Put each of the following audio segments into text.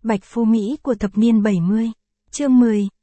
Bạch Phú Mỹ của thập niên 70. Chương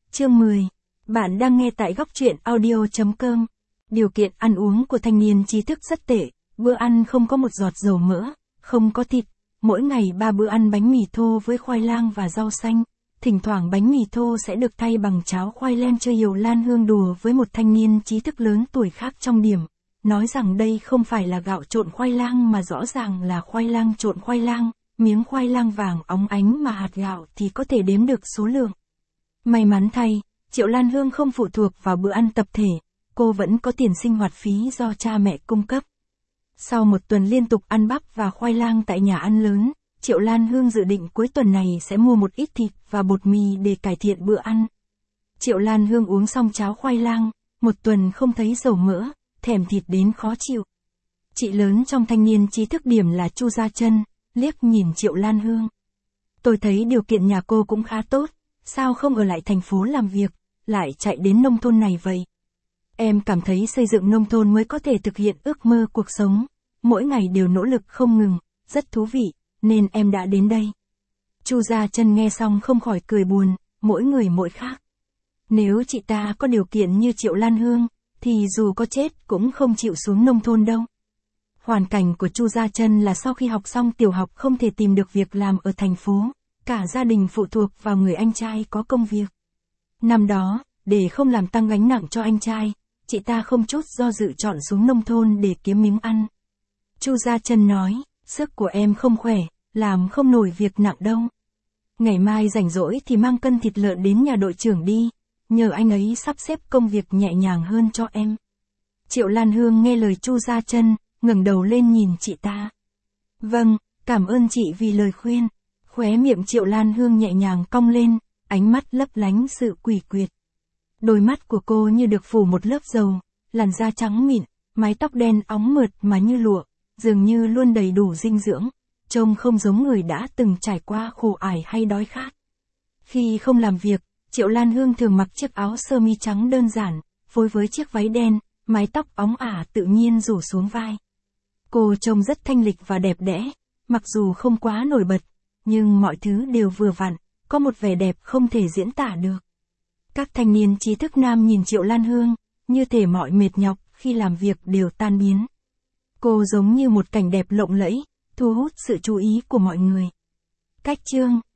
10. Bạn đang nghe tại góc truyện audio.com. Điều kiện ăn uống của thanh niên trí thức rất tệ, bữa ăn không có một giọt dầu mỡ, không có thịt, mỗi ngày 3 bữa ăn bánh mì thô với khoai lang và rau xanh, thỉnh thoảng bánh mì thô sẽ được thay bằng cháo khoai lang. Triệu Lan Hương đùa với một thanh niên trí thức lớn tuổi khác trong điểm, nói rằng đây không phải là gạo trộn khoai lang mà rõ ràng là khoai lang trộn khoai lang, miếng khoai lang vàng óng ánh mà hạt gạo thì có thể đếm được số lượng. May mắn thay, Triệu Lan Hương không phụ thuộc vào bữa ăn tập thể, cô vẫn có tiền sinh hoạt phí do cha mẹ cung cấp. Sau một tuần liên tục ăn bắp và khoai lang tại nhà ăn lớn, Triệu Lan Hương dự định cuối tuần này sẽ mua một ít thịt và bột mì để cải thiện bữa ăn. Triệu Lan Hương uống xong cháo khoai lang, một tuần không thấy dầu mỡ, thèm thịt đến khó chịu. Chị lớn trong thanh niên trí thức điểm là Chu Gia Chân, liếc nhìn Triệu Lan Hương. Tôi thấy điều kiện nhà cô cũng khá tốt, sao không ở lại thành phố làm việc, lại chạy đến nông thôn này vậy? Em cảm thấy xây dựng nông thôn mới có thể thực hiện ước mơ cuộc sống, mỗi ngày đều nỗ lực không ngừng, rất thú vị, nên em đã đến đây. Chu Gia Chân nghe xong không khỏi cười buồn, mỗi người mỗi khác. Nếu chị ta có điều kiện như Triệu Lan Hương, thì dù có chết cũng không chịu xuống nông thôn đâu. Hoàn cảnh của Chu Gia Chân là sau khi học xong tiểu học không thể tìm được việc làm ở thành phố, cả gia đình phụ thuộc vào người anh trai có công việc. Năm đó, để không làm tăng gánh nặng cho anh trai, chị ta không chút do dự chọn xuống nông thôn để kiếm miếng ăn. Chu Gia Chân nói, sức của em không khỏe, làm không nổi việc nặng đâu. Ngày mai rảnh rỗi thì mang cân thịt lợn đến nhà đội trưởng đi, nhờ anh ấy sắp xếp công việc nhẹ nhàng hơn cho em. Triệu Lan Hương nghe lời Chu Gia Chân, ngẩng đầu lên nhìn chị ta. Vâng, cảm ơn chị vì lời khuyên. Khóe miệng Triệu Lan Hương nhẹ nhàng cong lên, ánh mắt lấp lánh sự quỷ quyệt. Đôi mắt của cô như được phủ một lớp dầu, làn da trắng mịn, mái tóc đen óng mượt mà như lụa, dường như luôn đầy đủ dinh dưỡng, trông không giống người đã từng trải qua khổ ải hay đói khát. Khi không làm việc, Triệu Lan Hương thường mặc chiếc áo sơ mi trắng đơn giản, phối với chiếc váy đen, mái tóc óng ả tự nhiên rủ xuống vai. Cô trông rất thanh lịch và đẹp đẽ, mặc dù không quá nổi bật, nhưng mọi thứ đều vừa vặn, có một vẻ đẹp không thể diễn tả được. Các thanh niên trí thức nam nhìn Triệu Lan Hương, như thể mọi mệt nhọc khi làm việc đều tan biến. Cô giống như một cảnh đẹp lộng lẫy, thu hút sự chú ý của mọi người. Cách chương